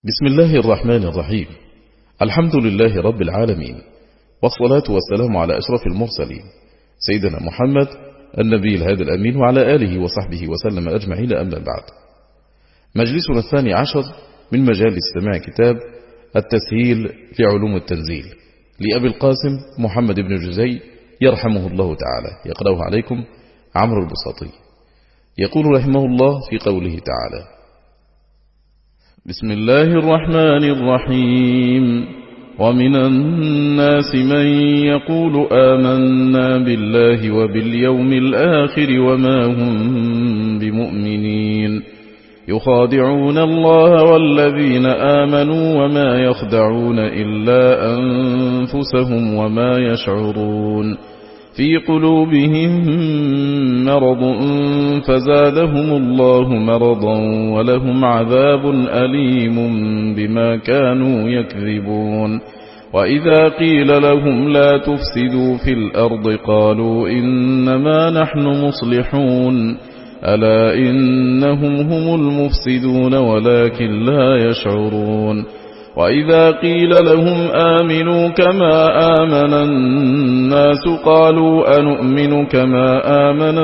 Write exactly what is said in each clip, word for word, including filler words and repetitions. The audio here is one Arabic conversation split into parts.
بسم الله الرحمن الرحيم. الحمد لله رب العالمين، والصلاة والسلام على أشرف المرسلين سيدنا محمد النبي الهادي الأمين وعلى آله وصحبه وسلم أجمعين، أما بعد. مجلسنا الثاني عشر من مجالس سماع كتاب التسهيل في علوم التنزيل لأبي القاسم محمد بن جزي يرحمه الله تعالى، يقرأه عليكم عمرو البساطي. يقول رحمه الله في قوله تعالى: بسم الله الرحمن الرحيم. ومن الناس من يقول آمنا بالله وباليوم الآخر وما هم بمؤمنين، يخادعون الله والذين آمنوا وما يخدعون إلا أنفسهم وما يشعرون، في قلوبهم مرض فزادهم الله مرضا ولهم عذاب أليم بما كانوا يكذبون. وإذا قيل لهم لا تفسدوا في الأرض قالوا إنما نحن مصلحون، ألا إنهم هم المفسدون ولكن لا يشعرون. وإذا قيل لهم آمنوا كما آمن الناس قالوا أنؤمن كما آمن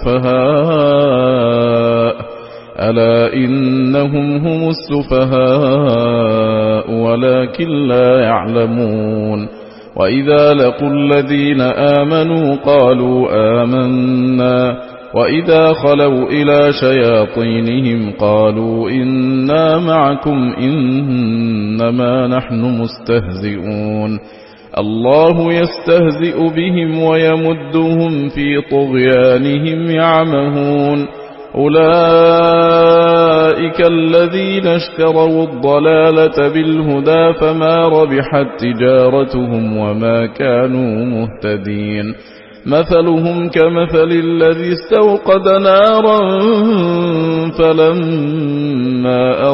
السفهاء، ألا إنهم هم السفهاء ولكن لا يعلمون. وإذا لقوا الذين آمنوا قالوا آمنا، وإذا خلوا إلى شياطينهم قالوا إنا معكم إنما نحن مستهزئون، الله يستهزئ بهم ويمدهم في طغيانهم يعمهون. أولئك الذين اشتروا الضلالة بالهدى فما ربحت تجارتهم وما كانوا مهتدين. مثلهم كمثل الذي استوقد نارا فلما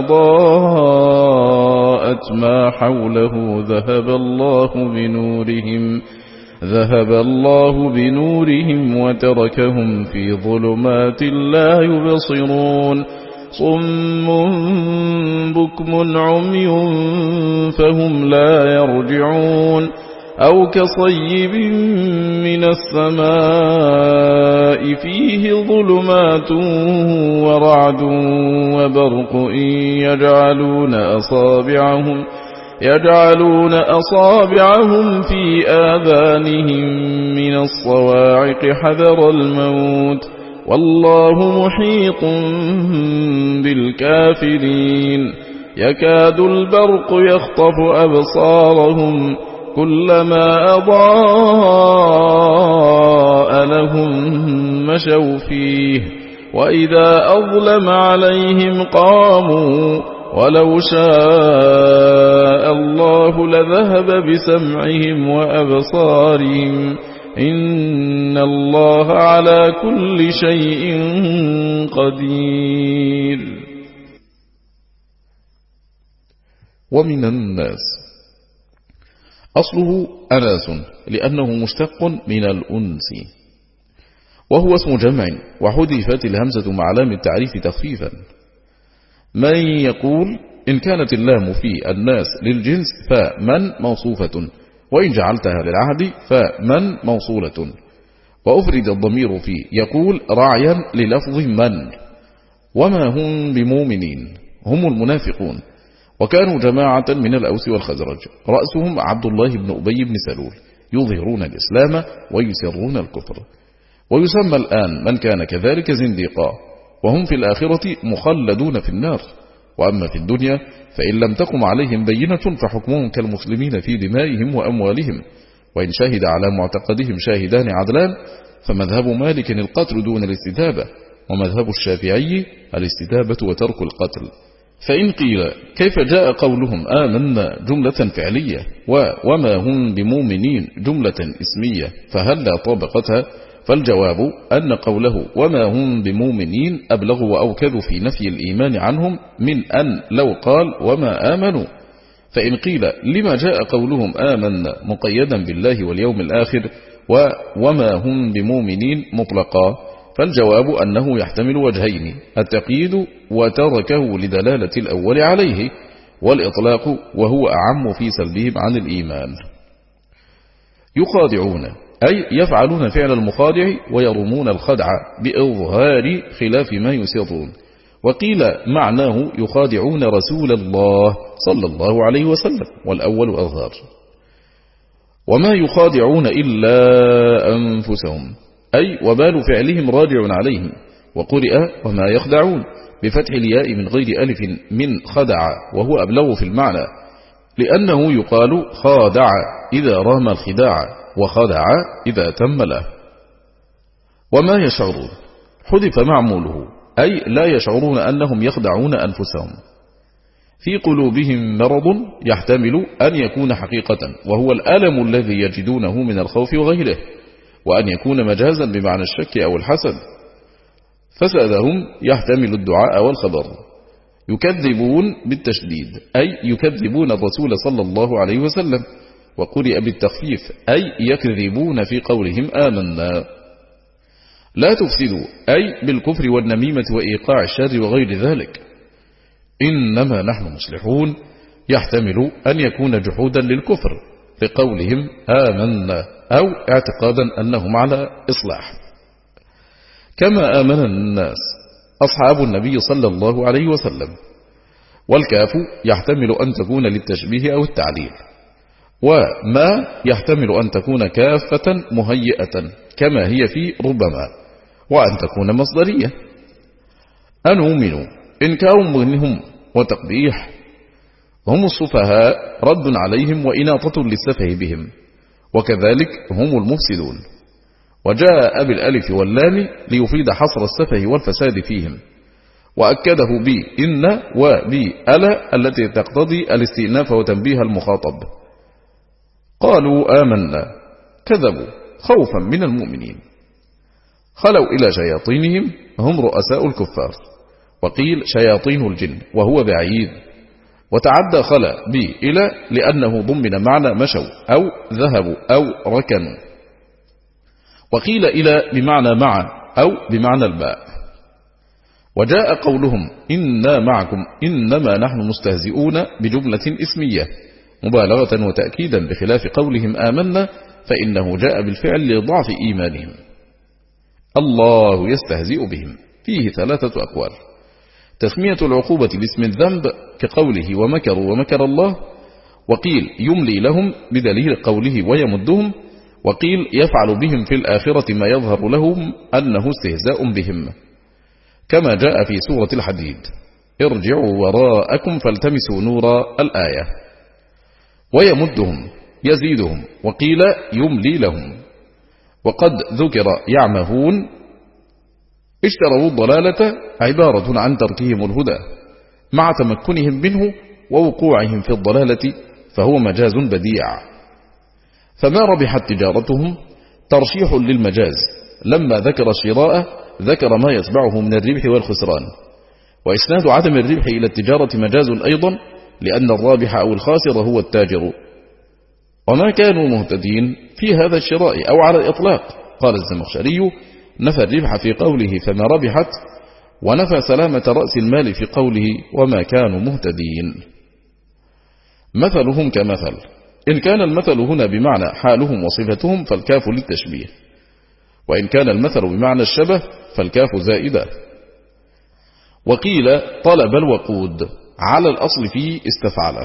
أضاءت ما حوله ذهب الله بنورهم ذهب الله بنورهم وتركهم في ظلمات لا يبصرون. صم بكم عمي فهم لا يرجعون، أو كصيب من السماء فيه ظلمات ورعد وبرق يجعلون أصابعهم يجعلون أصابعهم في آذانهم من الصواعق حذر الموت، والله محيط بالكافرين. يكاد البرق يخطف أبصارهم كلما أضاء لهم مشوا فيه، وإذا أظلم عليهم قاموا، ولو شاء الله لذهب بسمعهم وأبصارهم، إن الله على كل شيء قدير. ومن الناس أصله أناس لأنه مشتق من الأنس، وهو اسم جمع وحذفت الهمزة مع لام التعريف تخفيفا. من يقول إن كانت اللام في الناس للجنس فمن موصوفة، وإن جعلتها للعهد فمن موصولة. وأفرد الضمير في يقول راعيا للفظ من. وما هم بمؤمنين هم المنافقون، وكانوا جماعة من الأوس والخزرج، رأسهم عبد الله بن أبي بن سلول، يظهرون الإسلام ويسرون الكفر. ويسمى الآن من كان كذلك زنديقا، وهم في الآخرة مخلدون في النار. وأما في الدنيا فإن لم تقم عليهم بينة فحكمهم كالمسلمين في دمائهم وأموالهم، وإن شهد على معتقدهم شاهدان عدلان فمذهب مالك القتل دون الاستتابة، ومذهب الشافعي الاستتابة وترك القتل. فإن قيل كيف جاء قولهم آمنا جملة فعلية وما هم بمؤمنين جملة اسمية فهل طابقتها؟ فالجواب أن قوله وما هم بمؤمنين أبلغ وأوكد في نفي الإيمان عنهم من أن لو قال وما آمنوا. فإن قيل لما جاء قولهم آمنا مقيدا بالله واليوم الآخر وما هم بمؤمنين مطلقا؟ فالجواب أنه يحتمل وجهين: التقييد وتركه لدلالة الأول عليه، والإطلاق وهو أعم في سلبهم عن الإيمان. يخادعون أي يفعلون فعل المخادع ويرمون الخدع بإظهار خلاف ما يسرون. وقيل معناه يخادعون رسول الله صلى الله عليه وسلم، والأول أظهار. وما يخادعون إلا أنفسهم أي وبال فعلهم راجع عليهم. وقرئ وما يخدعون بفتح الياء من غير ألف من خدع، وهو أبلغ في المعنى، لأنه يقال خادع إذا رام الخداع، وخدع إذا تم له. وما يشعرون حذف معموله أي لا يشعرون أنهم يخدعون أنفسهم. في قلوبهم مرض يحتمل أن يكون حقيقة، وهو الألم الذي يجدونه من الخوف وغيره، وأن يكون مجازا بمعنى الشك أو الحسد. فسادهم يحتمل الدعاء والخبر. يكذبون بالتشديد أي يكذبون الرسول صلى الله عليه وسلم، وقرئ بالتخفيف أي يكذبون في قولهم آمنا. لا تفسدوا أي بالكفر والنميمة وإيقاع الشر وغير ذلك. إنما نحن مصلحون يحتمل أن يكون جحودا للكفر لقولهم آمنا، أو اعتقادا أنهم على إصلاح. كما آمن الناس أصحاب النبي صلى الله عليه وسلم. والكاف يحتمل أن تكون للتشبيه أو التعليل، وما يحتمل أن تكون كافة مهيئة كما هي في ربما، وأن تكون مصدرية. أنؤمن إنكار منهم وتقبيح، هم السفهاء رد عليهم وإناطة للسفه بهم، وكذلك هم المفسدون. وجاء بالألف واللام ليفيد حصر السفه والفساد فيهم، وأكده بإن وبألا التي تقتضي الاستئناف وتنبيه المخاطب. قالوا آمنا كذبوا خوفا من المؤمنين. خلوا إلى شياطينهم هم رؤساء الكفار، وقيل شياطين الجن وهو بعيد. وتعدى خلا بي إلى لأنه ضمن معنى مشوا أو ذهبوا أو ركنوا. وقيل إلى بمعنى مع أو بمعنى الباء. وجاء قولهم إنا معكم إنما نحن مستهزئون بجملة اسمية مبالغة وتأكيدا، بخلاف قولهم آمنا فإنه جاء بالفعل لضعف إيمانهم. الله يستهزئ بهم فيه ثلاثة أقوال: تسمية العقوبة باسم الذنب كقوله ومكروا ومكر الله، وقيل يملي لهم بدليل قوله ويمدهم، وقيل يفعل بهم في الآخرة ما يظهر لهم أنه استهزاء بهم، كما جاء في سورة الحديد ارجعوا وراءكم فالتمسوا نورا الآية. ويمدهم يزيدهم، وقيل يملي لهم. وقد ذكر يعمهون اشتروا الضلالة عبارة عن تركهم الهدى مع تمكنهم منه ووقوعهم في الضلالة، فهو مجاز بديع. فما ربحت تجارتهم ترشيح للمجاز، لما ذكر الشراء ذكر ما يتبعه من الربح والخسران. وإسناد عدم الربح إلى التجارة مجاز أيضا، لأن الرابح أو الخاسر هو التاجر. وما كانوا مهتدين في هذا الشراء أو على الإطلاق. قال الزمخشري نفى الربح في قوله فما ربحت، ونفى سلامة رأس المال في قوله وما كانوا مهتدين. مثلهم كمثل، إن كان المثل هنا بمعنى حالهم وصفتهم فالكاف للتشبيه، وإن كان المثل بمعنى الشبه فالكاف زائدة. وقيل طلب الوقود على الأصل فيه استفعله.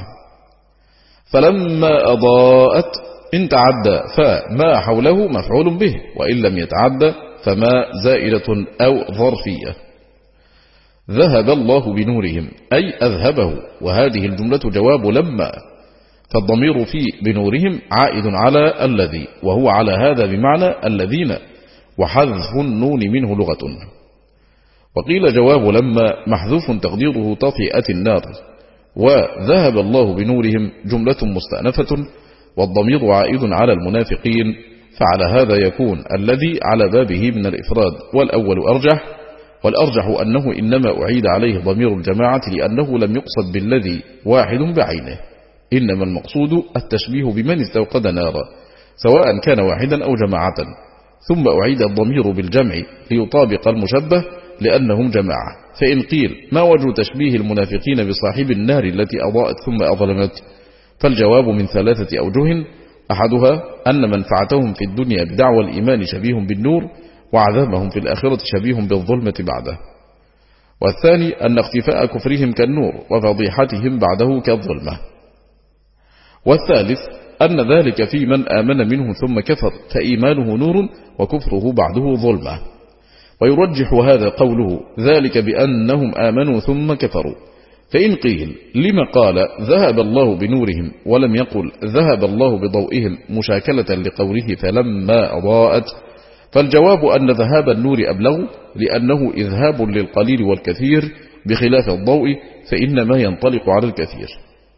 فلما أضاءت إن تعدى فما حوله مفعول به، وإن لم يتعدى فما زائدة أو ظرفية. ذهب الله بنورهم أي أذهبه، وهذه الجملة جواب لما، فالضمير في بنورهم عائد على الذي، وهو على هذا بمعنى الذين، وحذف النون منه لغة. وقيل جواب لما محذوف تقديره طفئة النار. وذهب الله بنورهم جملة مستأنفة، والضمير عائد على المنافقين، فعلى هذا يكون الذي على بابه من الإفراد، والأول أرجح. والأرجح أنه إنما أعيد عليه ضمير الجماعة لأنه لم يقصد بالذي واحد بعينه، إنما المقصود التشبيه بمن استوقد نارا سواء كان واحدا أو جماعة، ثم أعيد الضمير بالجمع ليطابق المشبه، لأنهم جماعة. فإن قيل ما وجه تشبيه المنافقين بصاحب النار التي أضاءت ثم أظلمت؟ فالجواب من ثلاثة أوجه: أحدها أن منفعتهم في الدنيا بدعوى الإيمان شبيه بالنور، وعذابهم في الآخرة شبيه بالظلمة بعده. والثاني أن اختفاء كفرهم كالنور، وفضيحتهم بعده كالظلمة. والثالث أن ذلك في من آمن منهم ثم كفر، فإيمانه نور وكفره بعده ظلمة. ويرجح هذا قوله ذلك بأنهم آمنوا ثم كفروا. فإن قيل لما قال ذهب الله بنورهم ولم يقل ذهب الله بضوئهم مشاكلة لقوله فلما أضاءت؟ فالجواب أن ذهاب النور أبلغ، لأنه إذهاب للقليل والكثير، بخلاف الضوء فإنما ينطلق على الكثير.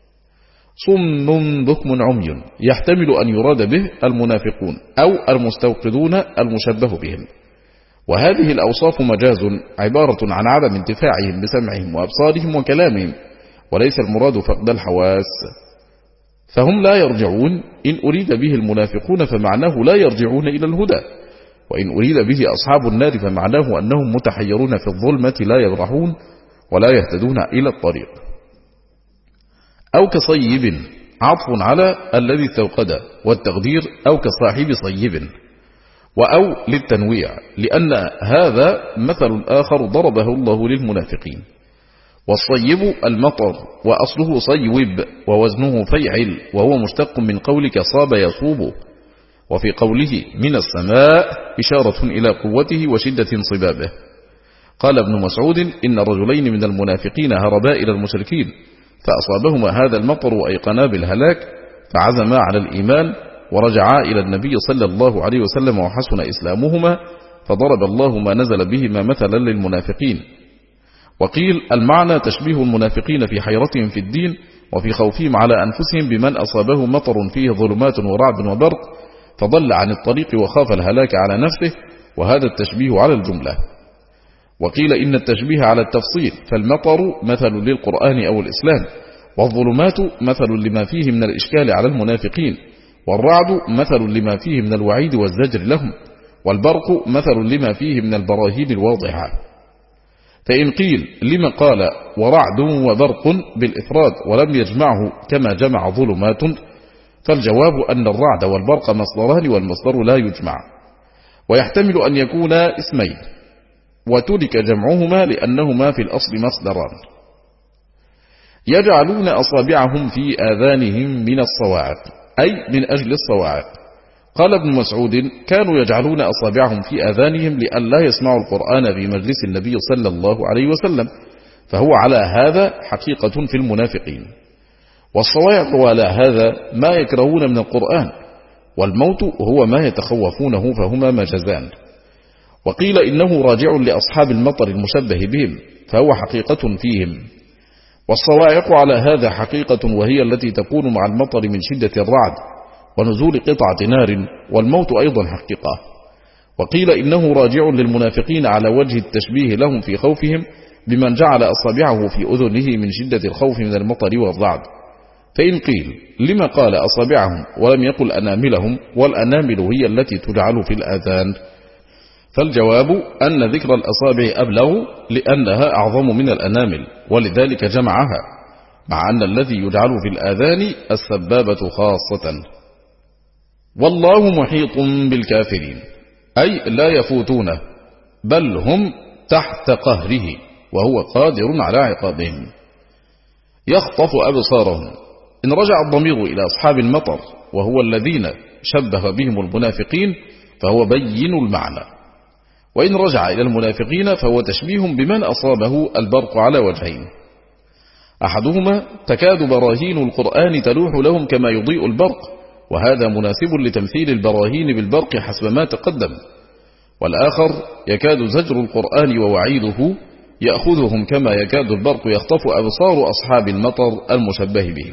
صم بكم عمي يحتمل أن يراد به المنافقون أو المستوقدون المشبه بهم، وهذه الأوصاف مجاز عبارة عن عدم انتفاعهم بسمعهم وأبصارهم وكلامهم، وليس المراد فقد الحواس. فهم لا يرجعون إن أريد به المنافقون فمعناه لا يرجعون إلى الهدى، وإن أريد به أصحاب النار فمعناه أنهم متحيرون في الظلمة لا يبرحون ولا يهتدون إلى الطريق. أو كصيب عطف على الذي استوقد، والتقدير أو كصاحب صيب، وأو للتنويع، لأن هذا مثل آخر ضربه الله للمنافقين. والصيب المطر، وأصله صيوب ووزنه فيعل، وهو مشتق من قولك صاب يصوب. وفي قوله من السماء إشارة إلى قوته وشدة صبابه. قال ابن مسعود إن رجلين من المنافقين هربا إلى المشركين فأصابهما هذا المطر وأيقنا بالهلاك، فعزما على الإيمان ورجعا إلى النبي صلى الله عليه وسلم وحسن إسلامهما، فضرب الله ما نزل بهما مثلا للمنافقين. وقيل المعنى تشبيه المنافقين في حيرتهم في الدين وفي خوفهم على أنفسهم بمن أصابه مطر فيه ظلمات ورعد وبرق فضل عن الطريق وخاف الهلاك على نفسه، وهذا التشبيه على الجملة. وقيل إن التشبيه على التفصيل، فالمطر مثل للقرآن أو الإسلام، والظلمات مثل لما فيه من الإشكال على المنافقين، والرعد مثل لما فيه من الوعيد والزجر لهم، والبرق مثل لما فيه من البراهين الواضحة. فإن قيل لما قال ورعد وبرق بالإفراد ولم يجمعه كما جمع ظلمات؟ فالجواب أن الرعد والبرق مصدران، والمصدر لا يجمع، ويحتمل أن يكونا اسمين، وترك جمعهما لأنهما في الأصل مصدران. يجعلون أصابعهم في آذانهم من الصواعق، أي من أجل الصواعق. قال ابن مسعود كانوا يجعلون أصابعهم في آذانهم لئلا يسمعوا القرآن في مجلس النبي صلى الله عليه وسلم، فهو على هذا حقيقة في المنافقين. والصواعق على هذا ما يكرهون من القرآن، والموت هو ما يتخوفونه، فهما مجازان. وقيل إنه راجع لأصحاب المطر المشبه بهم، فهو حقيقة فيهم. والصواعق على هذا حقيقة، وهي التي تكون مع المطر من شدة الرعد ونزول قطعة نار، والموت أيضا حقيقة. وقيل إنه راجع للمنافقين على وجه التشبيه لهم في خوفهم بمن جعل أصابعه في أذنه من شدة الخوف من المطر والرعد. فإن قيل لما قال أصابعهم ولم يقل أناملهم، والأنامل هي التي تجعل في الآذان؟ فالجواب أن ذكر الأصابع أبلغ لأنها أعظم من الأنامل، ولذلك جمعها، مع أن الذي يجعل في الآذان السبابة خاصة. والله محيط بالكافرين، أي لا يفوتونه، بل هم تحت قهره، وهو قادر على عقابهم. يخطف أبصارهم. إن رجع الضمير إلى أصحاب المطر وهو الذين شبه بهم المنافقين فهو بين المعنى، وإن رجع إلى المنافقين فهو تشبيه بمن أصابه البرق على وجهين. أحدهما تكاد براهين القرآن تلوح لهم كما يضيء البرق، وهذا مناسب لتمثيل البراهين بالبرق حسب ما تقدم. والآخر يكاد زجر القرآن ووعيده يأخذهم كما يكاد البرق يخطف أبصار أصحاب المطر المشبه بهم.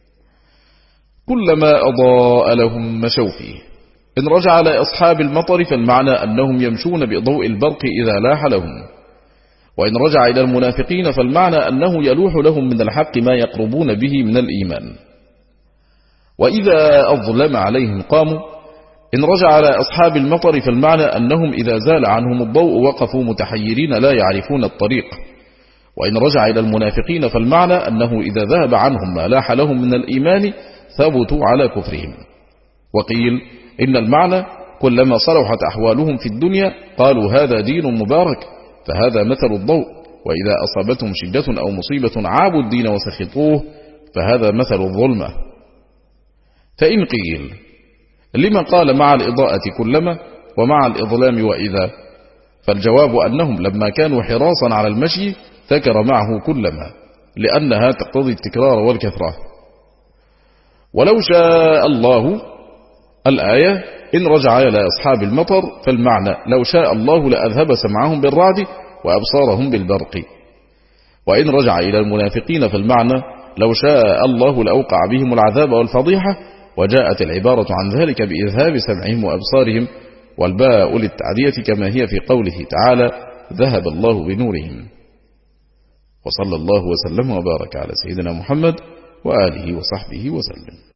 كلما أضاء لهم مشوا فيه. إن رجع لأصحاب المطر فالمعنى أنهم يمشون بضوء البرق إذا لاح لهم، وإن رجع إلى المنافقين فالمعنى أنه يلوح لهم من الحق ما يقربون به من الإيمان. وإذا أظلم عليهم قاموا، إن رجع على أصحاب المطر فالمعنى أنهم إذا زال عنهم الضوء وقفوا متحيرين لا يعرفون الطريق. وإن رجع إلى المنافقين فالمعنى أنه إذا ذهب عنهم ما لاح لهم من الإيمان ثبتوا على كفرهم. وقيل إن المعنى كلما صلحت أحوالهم في الدنيا قالوا هذا دين مبارك، فهذا مثل الضوء، وإذا أصابتهم شدة أو مصيبة عابوا الدين وسخطوه فهذا مثل الظلمة. فإن قيل لمن قال مع الإضاءة كلما ومع الإظلام وإذا، فالجواب أنهم لما كانوا حراسا على المشي ذكر معه كلما، لأنها تقتضي التكرار والكثرة. ولو شاء الله الآية إن رجع إلى أصحاب المطر، فالمعنى لو شاء الله لأذهب سمعهم بالرعد وأبصارهم بالبرق. وإن رجع إلى المنافقين فالمعنى لو شاء الله لأوقع بهم العذاب والفضيحة، وجاءت العبارة عن ذلك بإذهاب سمعهم وأبصارهم، والباء للتعدية كما هي في قوله تعالى ذهب الله بنورهم. وصلى الله وسلم وبارك على سيدنا محمد وآله وصحبه وسلم.